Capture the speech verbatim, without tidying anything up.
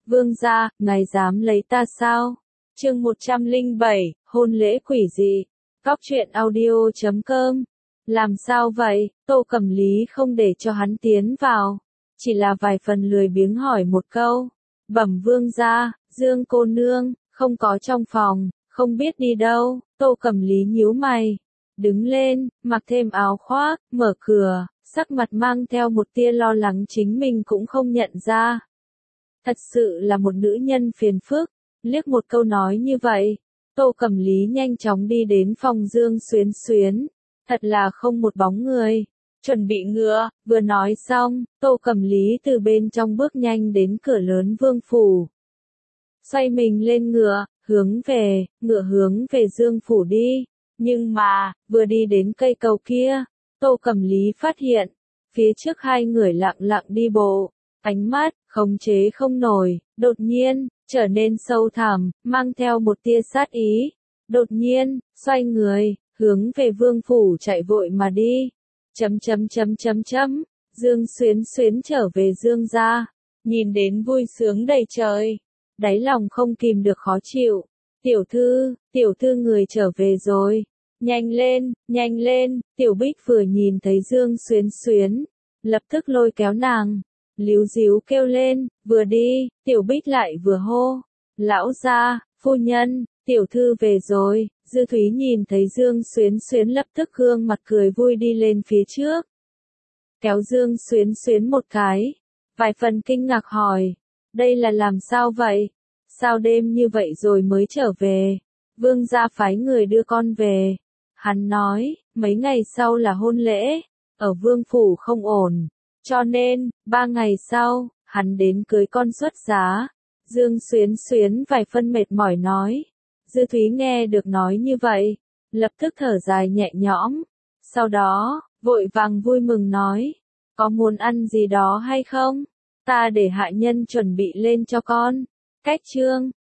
Vương gia, ngài dám lấy ta sao? Chương một trăm lẻ bảy, hôn lễ quỷ dị. Cóc truyện audio chấm com. Làm sao vậy? Tô Cẩm Lý không để cho hắn tiến vào, chỉ là vài phần lười biếng hỏi một câu. Bẩm vương gia, Dương cô nương không có trong phòng, không biết đi đâu. Tô Cẩm Lý nhíu mày, đứng lên, mặc thêm áo khoác, mở cửa, sắc mặt mang theo một tia lo lắng chính mình cũng không nhận ra. Thật sự là một nữ nhân phiền phức, liếc một câu nói như vậy, Tô Cẩm Lý nhanh chóng đi đến phòng Dương Xuyến Xuyến, thật là không một bóng người. Chuẩn bị ngựa, vừa nói xong, Tô Cẩm Lý từ bên trong bước nhanh đến cửa lớn vương phủ. Xoay mình lên ngựa, hướng về, ngựa hướng về Dương phủ đi. Nhưng mà, vừa đi đến cây cầu kia, Tô Cẩm Lý phát hiện, phía trước hai người lặng lặng đi bộ, ánh mắt, khống chế không nổi, đột nhiên, trở nên sâu thẳm, mang theo một tia sát ý. Đột nhiên, xoay người, hướng về vương phủ chạy vội mà đi. Chấm chấm chấm chấm chấm, Dương Xuyến Xuyến trở về Dương gia, nhìn đến vui sướng đầy trời, đáy lòng không kìm được khó chịu. Tiểu thư, tiểu thư người trở về rồi. Nhanh lên, nhanh lên, Tiểu Bích vừa nhìn thấy Dương Xuyến Xuyến, lập tức lôi kéo nàng, líu díu kêu lên, vừa đi, Tiểu Bích lại vừa hô. Lão gia, phu nhân, tiểu thư về rồi. Dư Thúy nhìn thấy Dương Xuyến Xuyến lập tức gương mặt cười vui đi lên phía trước. Kéo Dương Xuyến Xuyến một cái, vài phần kinh ngạc hỏi, đây là làm sao vậy? Sao đêm như vậy rồi mới trở về? Vương gia phái người đưa con về. Hắn nói, mấy ngày sau là hôn lễ, ở vương phủ không ổn, cho nên, ba ngày sau, hắn đến cưới con xuất giá. Dương Xuyến Xuyến vài phân mệt mỏi nói. Dư Thúy nghe được nói như vậy, lập tức thở dài nhẹ nhõm, sau đó, vội vàng vui mừng nói, có muốn ăn gì đó hay không? Ta để hạ nhân chuẩn bị lên cho con. Cách chương,